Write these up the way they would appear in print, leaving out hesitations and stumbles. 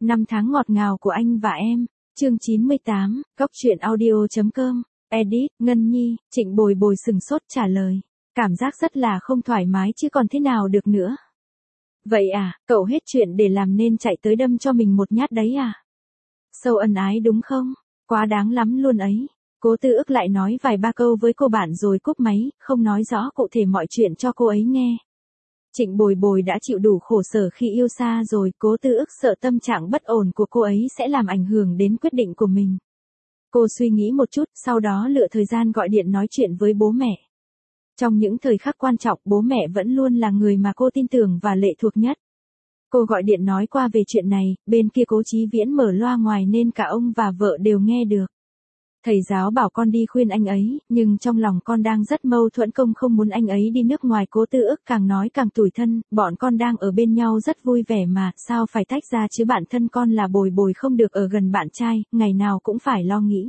Năm tháng ngọt ngào của anh và em. Chương 98, Góc truyện audio.com. Edit, Ngân Nhi. Trịnh Bồi Bồi sừng sốt trả lời. Cảm giác rất là không thoải mái chứ còn thế nào được nữa. Vậy à, cậu hết chuyện để làm nên chạy tới đâm cho mình một nhát đấy à? Sâu ân ái đúng không? Quá đáng lắm luôn ấy. Cố Tư Ức lại nói vài ba câu với cô bạn rồi cúp máy, không nói rõ cụ thể mọi chuyện cho cô ấy nghe. Trịnh Bồi Bồi đã chịu đủ khổ sở khi yêu xa rồi, Cố Tư Ức sợ tâm trạng bất ổn của cô ấy sẽ làm ảnh hưởng đến quyết định của mình. Cô suy nghĩ một chút, sau đó lựa thời gian gọi điện nói chuyện với bố mẹ. Trong những thời khắc quan trọng, bố mẹ vẫn luôn là người mà cô tin tưởng và lệ thuộc nhất. Cô gọi điện nói qua về chuyện này, bên kia Cố Chí Viễn mở loa ngoài nên cả ông và vợ đều nghe được. Thầy giáo bảo con đi khuyên anh ấy, nhưng trong lòng con đang rất mâu thuẫn, công không muốn anh ấy đi nước ngoài. Cố Tư Ức càng nói càng tủi thân, bọn con đang ở bên nhau rất vui vẻ mà, sao phải tách ra chứ, bản thân con là Bồi Bồi không được ở gần bạn trai, ngày nào cũng phải lo nghĩ.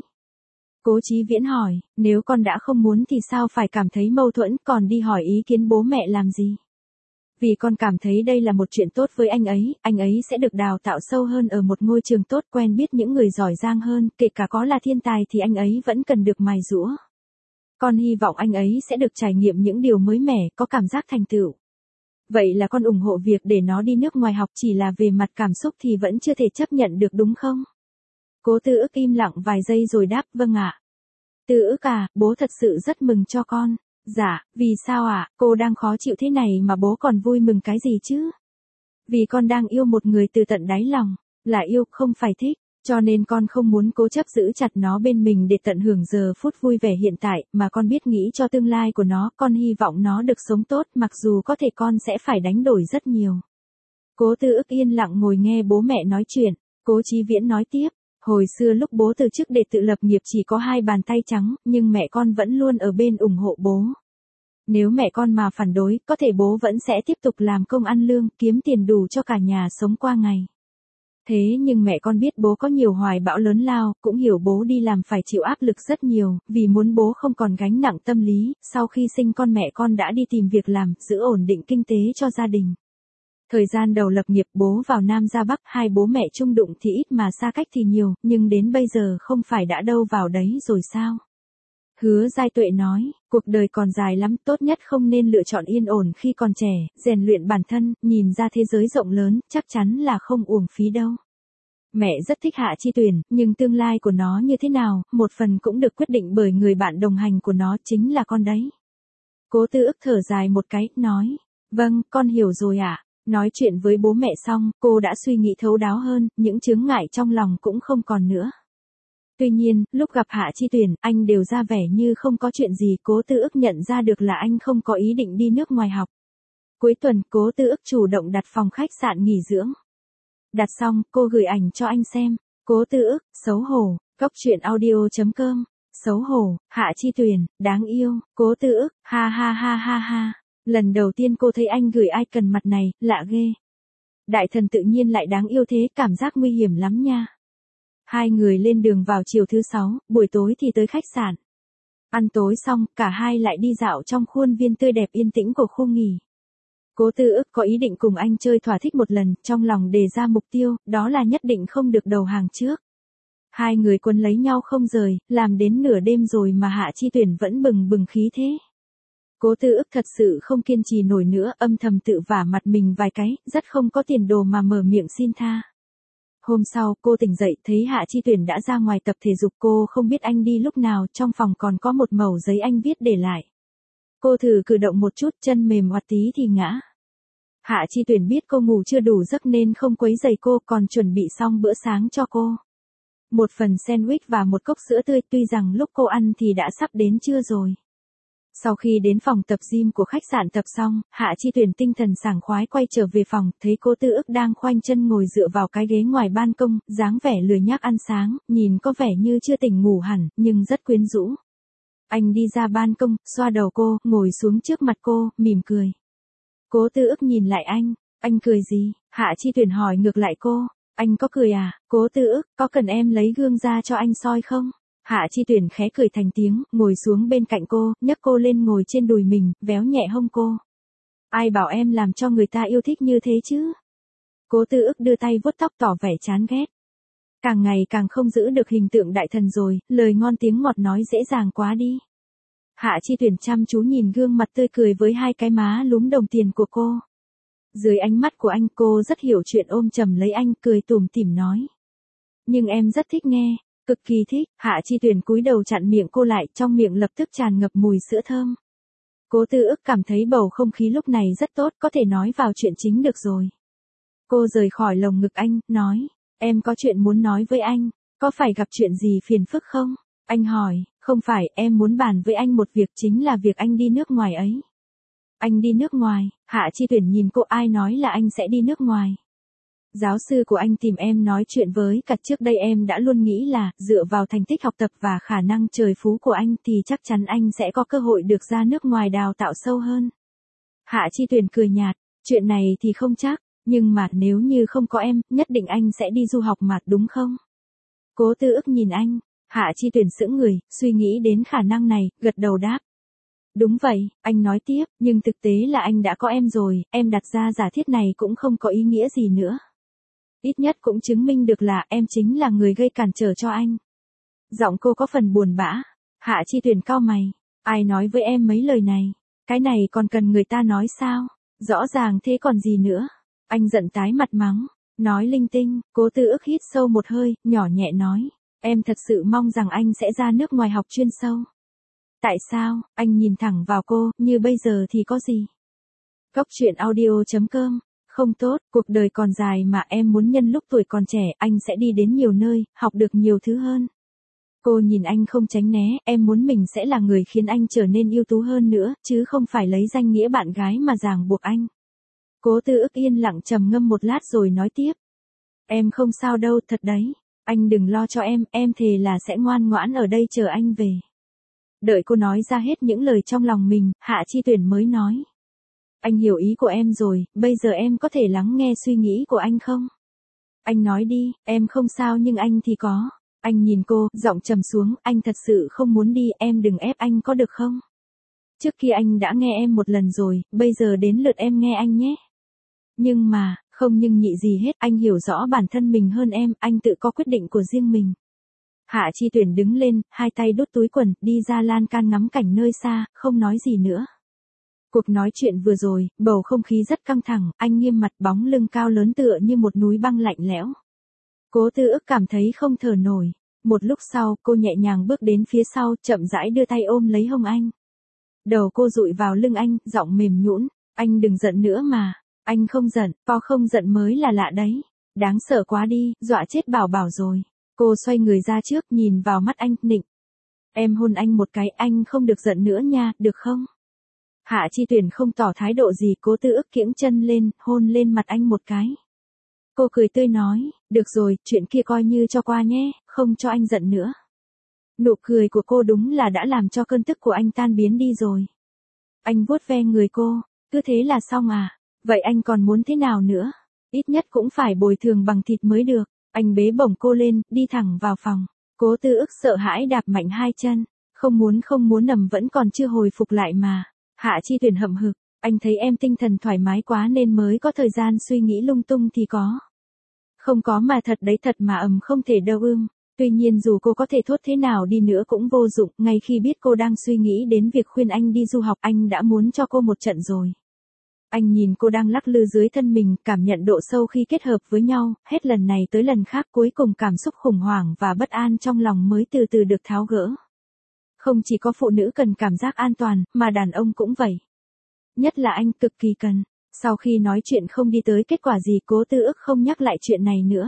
Cố Chí Viễn hỏi, nếu con đã không muốn thì sao phải cảm thấy mâu thuẫn, còn đi hỏi ý kiến bố mẹ làm gì? Vì con cảm thấy đây là một chuyện tốt với anh ấy sẽ được đào tạo sâu hơn ở một ngôi trường tốt, quen biết những người giỏi giang hơn, kể cả có là thiên tài thì anh ấy vẫn cần được mài giũa. Con hy vọng anh ấy sẽ được trải nghiệm những điều mới mẻ, có cảm giác thành tựu. Vậy là con ủng hộ việc để nó đi nước ngoài học, chỉ là về mặt cảm xúc thì vẫn chưa thể chấp nhận được đúng không? Cố Tư Ức im lặng vài giây rồi đáp, vâng ạ. Tư Ức à, bố thật sự rất mừng cho con. Dạ, vì sao ạ, cô đang khó chịu thế này mà bố còn vui mừng cái gì chứ? Vì con đang yêu một người từ tận đáy lòng, là yêu, không phải thích, cho nên con không muốn cố chấp giữ chặt nó bên mình để tận hưởng giờ phút vui vẻ hiện tại, mà con biết nghĩ cho tương lai của nó, con hy vọng nó được sống tốt, mặc dù có thể con sẽ phải đánh đổi rất nhiều. Cố Tư Ức yên lặng ngồi nghe bố mẹ nói chuyện, Cố Chí Viễn nói tiếp. Hồi xưa lúc bố từ chức để tự lập nghiệp chỉ có 2 bàn tay trắng, nhưng mẹ con vẫn luôn ở bên ủng hộ bố. Nếu mẹ con mà phản đối, có thể bố vẫn sẽ tiếp tục làm công ăn lương, kiếm tiền đủ cho cả nhà sống qua ngày. Thế nhưng mẹ con biết bố có nhiều hoài bão lớn lao, cũng hiểu bố đi làm phải chịu áp lực rất nhiều, vì muốn bố không còn gánh nặng tâm lý, sau khi sinh con mẹ con đã đi tìm việc làm, giữ ổn định kinh tế cho gia đình. Thời gian đầu lập nghiệp bố vào Nam ra Bắc, hai bố mẹ chung đụng thì ít mà xa cách thì nhiều, nhưng đến bây giờ không phải đã đâu vào đấy rồi sao? Hứa Giai Tuệ nói, cuộc đời còn dài lắm, tốt nhất không nên lựa chọn yên ổn khi còn trẻ, rèn luyện bản thân, nhìn ra thế giới rộng lớn, chắc chắn là không uổng phí đâu. Mẹ rất thích Hạ Chi Tuyền, nhưng tương lai của nó như thế nào, một phần cũng được quyết định bởi người bạn đồng hành của nó, chính là con đấy. Cố Tư Ức thở dài một cái, nói, vâng, con hiểu rồi ạ. Nói chuyện với bố mẹ xong, cô đã suy nghĩ thấu đáo hơn, những chướng ngại trong lòng cũng không còn nữa. Tuy nhiên, lúc gặp Hạ Chi Tuyền, anh đều ra vẻ như không có chuyện gì, Cố Tư Ức nhận ra được là anh không có ý định đi nước ngoài học. Cuối tuần, Cố Tư Ức chủ động đặt phòng khách sạn nghỉ dưỡng. Đặt xong, cô gửi ảnh cho anh xem. Cố Tư Ức, xấu hổ, Góc truyện audio.com, xấu hổ, Hạ Chi Tuyền, đáng yêu, Cố Tư Ức, ha ha ha ha ha. Lần đầu tiên cô thấy anh gửi icon mặt này, lạ ghê. Đại thần tự nhiên lại đáng yêu thế, cảm giác nguy hiểm lắm nha. Hai người lên đường vào chiều thứ 6, buổi tối thì tới khách sạn. Ăn tối xong, cả hai lại đi dạo trong khuôn viên tươi đẹp yên tĩnh của khu nghỉ. Cố Tư Ức có ý định cùng anh chơi thỏa thích một lần, trong lòng đề ra mục tiêu, đó là nhất định không được đầu hàng trước. Hai người quấn lấy nhau không rời, làm đến nửa đêm rồi mà Hạ Chi Tuyền vẫn bừng bừng khí thế. Cố Tư Ức thật sự không kiên trì nổi nữa, âm thầm tự vả mặt mình vài cái, rất không có tiền đồ mà mở miệng xin tha. Hôm sau, cô tỉnh dậy, thấy Hạ Chi Tuyền đã ra ngoài tập thể dục, cô không biết anh đi lúc nào, trong phòng còn có một mẩu giấy anh viết để lại. Cô thử cử động một chút, chân mềm oặt tí thì ngã. Hạ Chi Tuyền biết cô ngủ chưa đủ giấc nên không quấy rầy cô, còn chuẩn bị xong bữa sáng cho cô. Một phần sandwich và một cốc sữa tươi, tuy rằng lúc cô ăn thì đã sắp đến trưa rồi. Sau khi đến phòng tập gym của khách sạn tập xong, Hạ Chi Tuyền tinh thần sảng khoái quay trở về phòng, thấy Cố Tư Ức đang khoanh chân ngồi dựa vào cái ghế ngoài ban công, dáng vẻ lười nhác ăn sáng, nhìn có vẻ như chưa tỉnh ngủ hẳn, nhưng rất quyến rũ. Anh đi ra ban công, xoa đầu cô, ngồi xuống trước mặt cô, mỉm cười. Cố Tư Ức nhìn lại anh cười gì? Hạ Chi Tuyền hỏi ngược lại cô, anh có cười à? Cố Tư Ức, có cần em lấy gương ra cho anh soi không? Hạ Chi Tuyền khẽ cười thành tiếng, ngồi xuống bên cạnh cô, nhấc cô lên ngồi trên đùi mình, véo nhẹ hông cô. Ai bảo em làm cho người ta yêu thích như thế chứ? Cố Tư Ức đưa tay vuốt tóc tỏ vẻ chán ghét. Càng ngày càng không giữ được hình tượng đại thần rồi, lời ngon tiếng ngọt nói dễ dàng quá đi. Hạ Chi Tuyển chăm chú nhìn gương mặt tươi cười với hai cái má lúm đồng tiền của cô. Dưới ánh mắt của anh cô rất hiểu chuyện, ôm chầm lấy anh cười tủm tỉm nói. Nhưng em rất thích nghe, cực kỳ thích. Hạ Chi Tuyển cúi đầu chặn miệng cô lại, trong miệng lập tức tràn ngập mùi sữa thơm. Cố Tư Ức cảm thấy bầu không khí lúc này rất tốt, có thể nói vào chuyện chính được rồi. Cô rời khỏi lồng ngực anh, nói, em có chuyện muốn nói với anh, có phải gặp chuyện gì phiền phức không? Anh hỏi, không phải, em muốn bàn với anh một việc, chính là việc anh đi nước ngoài ấy. Anh đi nước ngoài? Hạ Chi Tuyển nhìn cô, ai nói là anh sẽ đi nước ngoài? Giáo sư của anh tìm em nói chuyện với cả, trước đây em đã luôn nghĩ là, dựa vào thành tích học tập và khả năng trời phú của anh thì chắc chắn anh sẽ có cơ hội được ra nước ngoài đào tạo sâu hơn. Hạ Chi Tuyển cười nhạt, chuyện này thì không chắc, nhưng mà nếu như không có em, nhất định anh sẽ đi du học mà, đúng không? Cố Tư Ức nhìn anh, Hạ Chi Tuyển sững người, suy nghĩ đến khả năng này, gật đầu đáp. Đúng vậy, anh nói tiếp, nhưng thực tế là anh đã có em rồi, em đặt ra giả thiết này cũng không có ý nghĩa gì nữa. Ít nhất cũng chứng minh được là em chính là người gây cản trở cho anh. Giọng cô có phần buồn bã. Hạ Chi Tuyển cau mày. Ai nói với em mấy lời này? Cái này còn cần người ta nói sao? Rõ ràng thế còn gì nữa? Anh giận tái mặt mắng. Nói linh tinh. Cố Tư Ức hít sâu một hơi, nhỏ nhẹ nói. Em thật sự mong rằng anh sẽ ra nước ngoài học chuyên sâu. Tại sao? Anh nhìn thẳng vào cô, như bây giờ thì có gì? Góc truyện audio.com. Không tốt, cuộc đời còn dài mà, em muốn nhân lúc tuổi còn trẻ, anh sẽ đi đến nhiều nơi, học được nhiều thứ hơn. Cô nhìn anh không tránh né, em muốn mình sẽ là người khiến anh trở nên ưu tú hơn nữa, chứ không phải lấy danh nghĩa bạn gái mà ràng buộc anh. Cố Tư Ức yên lặng trầm ngâm một lát rồi nói tiếp. Em không sao đâu, thật đấy. Anh đừng lo cho em thề là sẽ ngoan ngoãn ở đây chờ anh về. Đợi cô nói ra hết những lời trong lòng mình, Hạ Chi Tuyển mới nói. Anh hiểu ý của em rồi, bây giờ em có thể lắng nghe suy nghĩ của anh không? Anh nói đi, em không sao nhưng anh thì có. Anh nhìn cô, giọng trầm xuống, anh thật sự không muốn đi, em đừng ép anh có được không? Trước kia anh đã nghe em một lần rồi, bây giờ đến lượt em nghe anh nhé. Nhưng mà, không nhưng nhị gì hết, anh hiểu rõ bản thân mình hơn em, anh tự có quyết định của riêng mình. Hạ Chi Tuyển đứng lên, hai tay đút túi quần, đi ra lan can ngắm cảnh nơi xa, không nói gì nữa. Cuộc nói chuyện vừa rồi, bầu không khí rất căng thẳng, anh nghiêm mặt, bóng lưng cao lớn tựa như một núi băng lạnh lẽo. Cố Tư Ức cảm thấy không thở nổi. Một lúc sau, cô nhẹ nhàng bước đến phía sau, chậm rãi đưa tay ôm lấy hông anh. Đầu cô dụi vào lưng anh, giọng mềm nhũn, anh đừng giận nữa mà. Anh không giận, không giận mới là lạ đấy. Đáng sợ quá đi, dọa chết Bảo Bảo rồi. Cô xoay người ra trước, nhìn vào mắt anh, nịnh. Em hôn anh một cái, anh không được giận nữa nha, được không? Hạ Chi Tuyển không tỏ thái độ gì, Cố Tư Ức kiễng chân lên, hôn lên mặt anh một cái. Cô cười tươi nói, được rồi, chuyện kia coi như cho qua nhé, không cho anh giận nữa. Nụ cười của cô đúng là đã làm cho cơn tức của anh tan biến đi rồi. Anh vuốt ve người cô, cứ thế là xong à, vậy anh còn muốn thế nào nữa? Ít nhất cũng phải bồi thường bằng thịt mới được. Anh bế bổng cô lên, đi thẳng vào phòng. Cố Tư Ức sợ hãi đạp mạnh hai chân, không muốn nằm vẫn còn chưa hồi phục lại mà. Hạ Chi Tuyển hậm hực, anh thấy em tinh thần thoải mái quá nên mới có thời gian suy nghĩ lung tung thì có. Không có mà thật đấy, thật mà không thể đâu Tuy nhiên dù cô có thể thốt thế nào đi nữa cũng vô dụng, ngay khi biết cô đang suy nghĩ đến việc khuyên anh đi du học, anh đã muốn cho cô một trận rồi. Anh nhìn cô đang lắc lư dưới thân mình, cảm nhận độ sâu khi kết hợp với nhau, hết lần này tới lần khác cuối cùng cảm xúc khủng hoảng và bất an trong lòng mới từ từ được tháo gỡ. Không chỉ có phụ nữ cần cảm giác an toàn, mà đàn ông cũng vậy. Nhất là anh cực kỳ cần. Sau khi nói chuyện không đi tới kết quả gì, Cố Tư Ức không nhắc lại chuyện này nữa.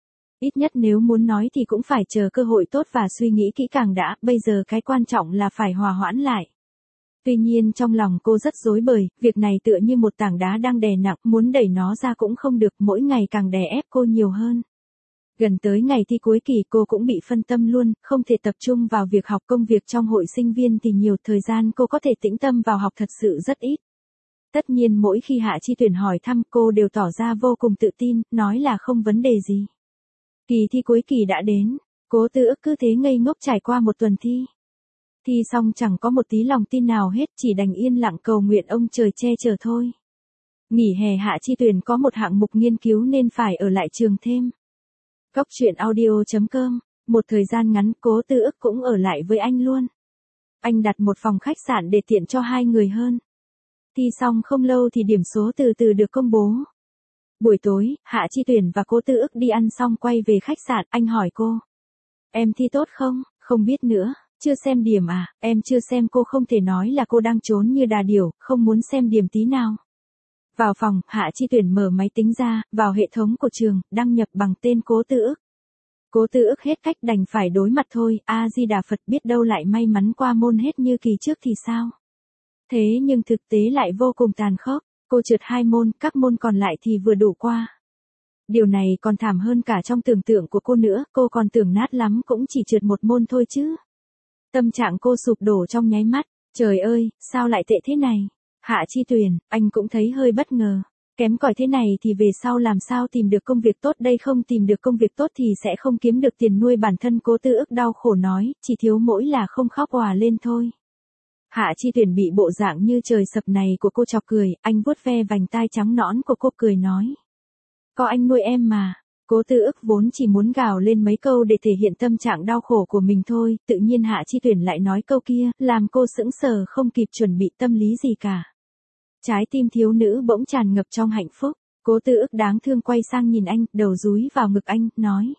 Ít nhất nếu muốn nói thì cũng phải chờ cơ hội tốt và suy nghĩ kỹ càng đã, bây giờ cái quan trọng là phải hòa hoãn lại. Tuy nhiên trong lòng cô rất rối bời, việc này tựa như một tảng đá đang đè nặng, muốn đẩy nó ra cũng không được, mỗi ngày càng đè ép cô nhiều hơn. Gần tới ngày thi cuối kỳ cô cũng bị phân tâm luôn, không thể tập trung vào việc học, công việc trong hội sinh viên thì nhiều, thời gian cô có thể tĩnh tâm vào học thật sự rất ít. Tất nhiên mỗi khi Hạ Chi Tuyển hỏi thăm cô đều tỏ ra vô cùng tự tin, nói là không vấn đề gì. Kỳ thi cuối kỳ đã đến, Cố Tư Ức cứ thế ngây ngốc trải qua một tuần thi. Thi xong chẳng có một tí lòng tin nào hết, chỉ đành yên lặng cầu nguyện ông trời che chở thôi. Nghỉ hè Hạ Chi Tuyền có một hạng mục nghiên cứu nên phải ở lại trường thêm. Góc truyện audio.com, một thời gian ngắn Cố Tư Ức cũng ở lại với anh luôn. Anh đặt một phòng khách sạn để tiện cho hai người hơn. Thi xong không lâu thì điểm số từ từ được công bố. Buổi tối, Hạ Chi Tuyền và Cố Tư Ức đi ăn xong quay về khách sạn, anh hỏi cô. Em thi tốt không? Không biết nữa, chưa xem điểm à? Em chưa xem. Cô không thể nói là cô đang trốn như đà điểu, không muốn xem điểm tí nào. Vào phòng, Hạ Chi Tuyền mở máy tính ra, vào hệ thống của trường, đăng nhập bằng tên Cố Tư Ức. Cố Tư Ức hết cách đành phải đối mặt thôi, A-di-đà Phật, biết đâu lại may mắn qua môn hết như kỳ trước thì sao? Thế nhưng thực tế lại vô cùng tàn khốc, cô trượt 2 môn, các môn còn lại thì vừa đủ qua. Điều này còn thảm hơn cả trong tưởng tượng của cô nữa, cô còn tưởng nát lắm cũng chỉ trượt 1 môn thôi chứ. Tâm trạng cô sụp đổ trong nháy mắt, trời ơi, sao lại tệ thế này? Hạ Chi Tuyền, anh cũng thấy hơi bất ngờ. Kém cỏi thế này thì về sau làm sao tìm được công việc tốt đây, không tìm được công việc tốt thì sẽ không kiếm được tiền nuôi bản thân. Cố Tư Ức đau khổ nói, chỉ thiếu mỗi là không khóc òa lên thôi. Hạ Chi Tuyền bị bộ dạng như trời sập này của cô chọc cười, anh vuốt ve vành tai trắng nõn của cô cười nói. Có anh nuôi em mà. Cố Tư Ức vốn chỉ muốn gào lên mấy câu để thể hiện tâm trạng đau khổ của mình thôi, tự nhiên Hạ Chi Tuyền lại nói câu kia, làm cô sững sờ không kịp chuẩn bị tâm lý gì cả. Trái tim thiếu nữ bỗng tràn ngập trong hạnh phúc. Cố Tư Ức đáng thương quay sang nhìn anh, đầu dúi vào ngực anh, nói.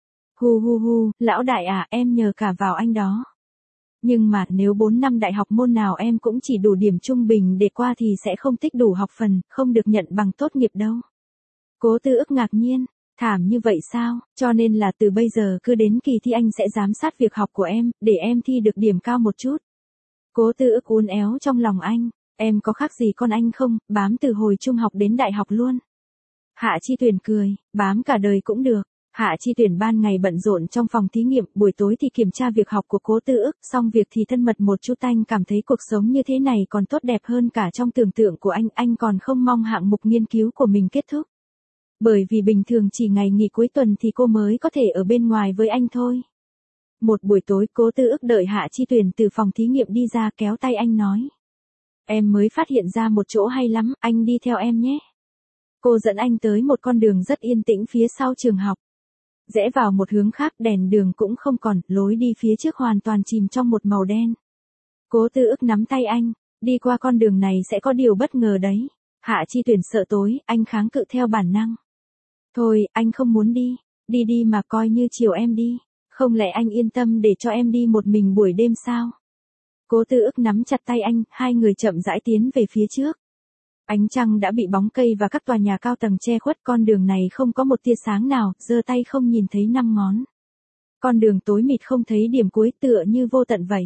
Hu hu hu, lão đại à, em nhờ cả vào anh đó. Nhưng mà nếu 4 năm đại học môn nào em cũng chỉ đủ điểm trung bình để qua thì sẽ không tích đủ học phần, không được nhận bằng tốt nghiệp đâu. Cố Tư Ức ngạc nhiên, thảm như vậy sao, cho nên là từ bây giờ cứ đến kỳ thi anh sẽ giám sát việc học của em, để em thi được điểm cao một chút. Cố Tư Ức uốn éo trong lòng anh. Em có khác gì con anh không, bám từ hồi trung học đến đại học luôn. Hạ Chi Tuyền cười, bám cả đời cũng được. Hạ Chi Tuyền ban ngày bận rộn trong phòng thí nghiệm, buổi tối thì kiểm tra việc học của Cố Tư Ức, xong việc thì thân mật một chút. Anh cảm thấy cuộc sống như thế này còn tốt đẹp hơn cả trong tưởng tượng của anh còn không mong hạng mục nghiên cứu của mình kết thúc. Bởi vì bình thường chỉ ngày nghỉ cuối tuần thì cô mới có thể ở bên ngoài với anh thôi. Một buổi tối Cố Tư Ức đợi Hạ Chi Tuyền từ phòng thí nghiệm đi ra, kéo tay anh nói. Em mới phát hiện ra một chỗ hay lắm, anh đi theo em nhé. Cô dẫn anh tới một con đường rất yên tĩnh phía sau trường học. Rẽ vào một hướng khác, đèn đường cũng không còn, lối đi phía trước hoàn toàn chìm trong một màu đen. Cố Tư Ức nắm tay anh, đi qua con đường này sẽ có điều bất ngờ đấy. Hạ Chi Tuyền sợ tối, anh kháng cự theo bản năng. Thôi, anh không muốn đi, đi mà coi như chiều em đi, không lẽ anh yên tâm để cho em đi một mình buổi đêm sao? Cố Tư Ức nắm chặt tay anh, hai người chậm rãi tiến về phía trước. Ánh trăng đã bị bóng cây và các tòa nhà cao tầng che khuất, con đường này không có một tia sáng nào, giơ tay không nhìn thấy 5 ngón. Con đường tối mịt không thấy điểm cuối, tựa như vô tận vậy.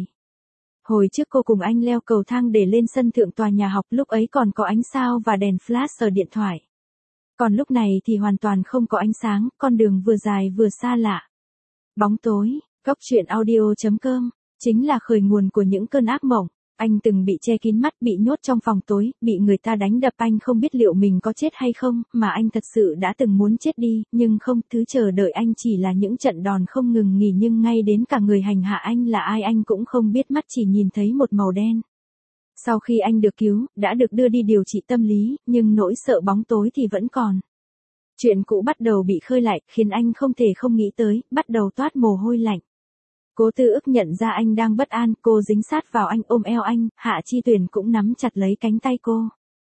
Hồi trước cô cùng anh leo cầu thang để lên sân thượng tòa nhà học, lúc ấy còn có ánh sao và đèn flash ở điện thoại. Còn lúc này thì hoàn toàn không có ánh sáng, con đường vừa dài vừa xa lạ. Bóng tối, góc truyện audio.com, chính là khởi nguồn của những cơn ác mộng. Anh từng bị che kín mắt, bị nhốt trong phòng tối, bị người ta đánh đập, anh không biết liệu mình có chết hay không, mà anh thật sự đã từng muốn chết đi, nhưng không, thứ chờ đợi anh chỉ là những trận đòn không ngừng nghỉ, nhưng ngay đến cả người hành hạ anh là ai anh cũng không biết, mắt chỉ nhìn thấy một màu đen. Sau khi anh được cứu, đã được đưa đi điều trị tâm lý, nhưng nỗi sợ bóng tối thì vẫn còn. Chuyện cũ bắt đầu bị khơi lại, khiến anh không thể không nghĩ tới, bắt đầu toát mồ hôi lạnh. Cố Tư Ức nhận ra anh đang bất an, cô dính sát vào anh, ôm eo anh, Hạ Chi Tuyền cũng nắm chặt lấy cánh tay cô.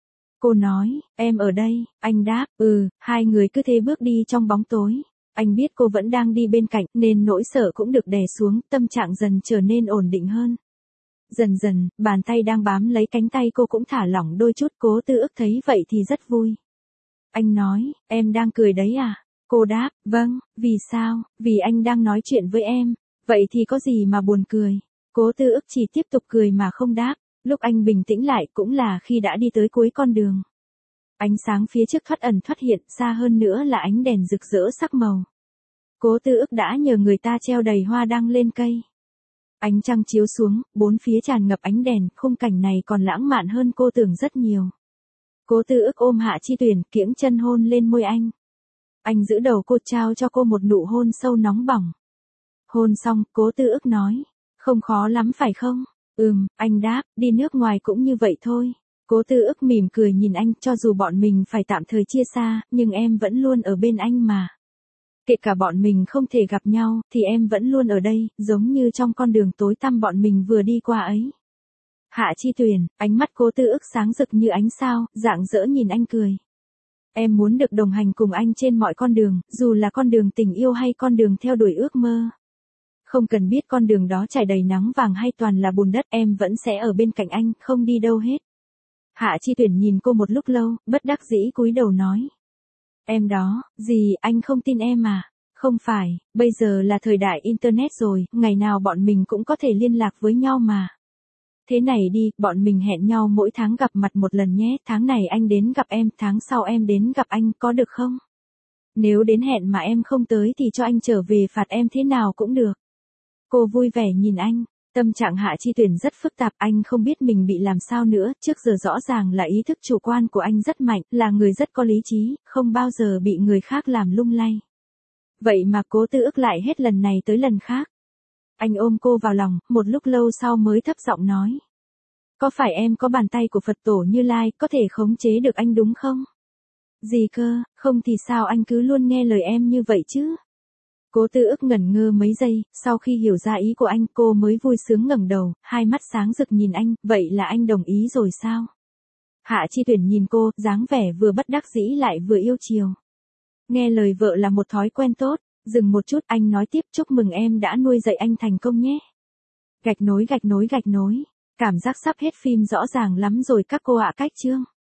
Cô nói, em ở đây, anh đáp, hai người cứ thế bước đi trong bóng tối. Anh biết cô vẫn đang đi bên cạnh, nên nỗi sợ cũng được đè xuống, tâm trạng dần trở nên ổn định hơn. Dần dần, bàn tay đang bám lấy cánh tay cô cũng thả lỏng đôi chút. Cố Tư Ức thấy vậy thì rất vui. Anh nói, em đang cười đấy à? Cô đáp, vâng, vì sao? Vì anh đang nói chuyện với em. Vậy thì có gì mà buồn cười? Cố Tư Ức chỉ tiếp tục cười mà không đáp. Lúc anh bình tĩnh lại cũng là khi đã đi tới cuối con đường. Ánh sáng phía trước thoát ẩn thoát hiện, xa hơn nữa là ánh đèn rực rỡ sắc màu. Cố Tư Ức đã nhờ người ta treo đầy hoa đăng lên cây. Ánh trăng chiếu xuống, bốn phía tràn ngập ánh đèn, khung cảnh này còn lãng mạn hơn cô tưởng rất nhiều. Cố Tư Ức ôm Hạ Chi Tuyền, kiễng chân hôn lên môi anh. Anh giữ đầu cô, trao cho cô một nụ hôn sâu nóng bỏng. Hôn xong, Cố Tư Ức nói, không khó lắm phải không? Anh đáp, đi nước ngoài cũng như vậy thôi. Cố Tư Ức mỉm cười nhìn anh, cho dù bọn mình phải tạm thời chia xa, nhưng em vẫn luôn ở bên anh mà. Kể cả bọn mình không thể gặp nhau, thì em vẫn luôn ở đây, giống như trong con đường tối tăm bọn mình vừa đi qua ấy. Hạ Chi Tuyền, ánh mắt Cố Tư Ức sáng rực như ánh sao, rạng rỡ nhìn anh cười. Em muốn được đồng hành cùng anh trên mọi con đường, dù là con đường tình yêu hay con đường theo đuổi ước mơ. Không cần biết con đường đó trải đầy nắng vàng hay toàn là bùn đất, em vẫn sẽ ở bên cạnh anh, không đi đâu hết. Hạ Chi Tuyển nhìn cô một lúc lâu, bất đắc dĩ cúi đầu nói. Em đó, gì, anh không tin em à? Không phải, bây giờ là thời đại Internet rồi, ngày nào bọn mình cũng có thể liên lạc với nhau mà. Thế này đi, bọn mình hẹn nhau mỗi tháng gặp mặt một lần nhé, tháng này anh đến gặp em, tháng sau em đến gặp anh, có được không? Nếu đến hẹn mà em không tới thì cho anh trở về phạt em thế nào cũng được. Cô vui vẻ nhìn anh, tâm trạng Hạ Chi Tuyển rất phức tạp, anh không biết mình bị làm sao nữa, trước giờ rõ ràng là ý thức chủ quan của anh rất mạnh, là người rất có lý trí, không bao giờ bị người khác làm lung lay. Vậy mà Cố Tư Ức lại hết lần này tới lần khác. Anh ôm cô vào lòng, một lúc lâu sau mới thấp giọng nói. Có phải em có bàn tay của Phật tổ Như Lai, có thể khống chế được anh đúng không? Gì cơ, không thì sao anh cứ luôn nghe lời em như vậy chứ? Cố Tư Ức ngẩn ngơ mấy giây, sau khi hiểu ra ý của anh cô mới vui sướng ngẩng đầu, hai mắt sáng rực nhìn anh, vậy là anh đồng ý rồi sao? Hạ Chi Tuyển nhìn cô, dáng vẻ vừa bất đắc dĩ lại vừa yêu chiều. Nghe lời vợ là một thói quen tốt, dừng một chút anh nói tiếp, chúc mừng em đã nuôi dạy anh thành công nhé. Gạch nối. Cảm giác sắp hết phim rõ ràng lắm rồi các cô ạ, cách chương.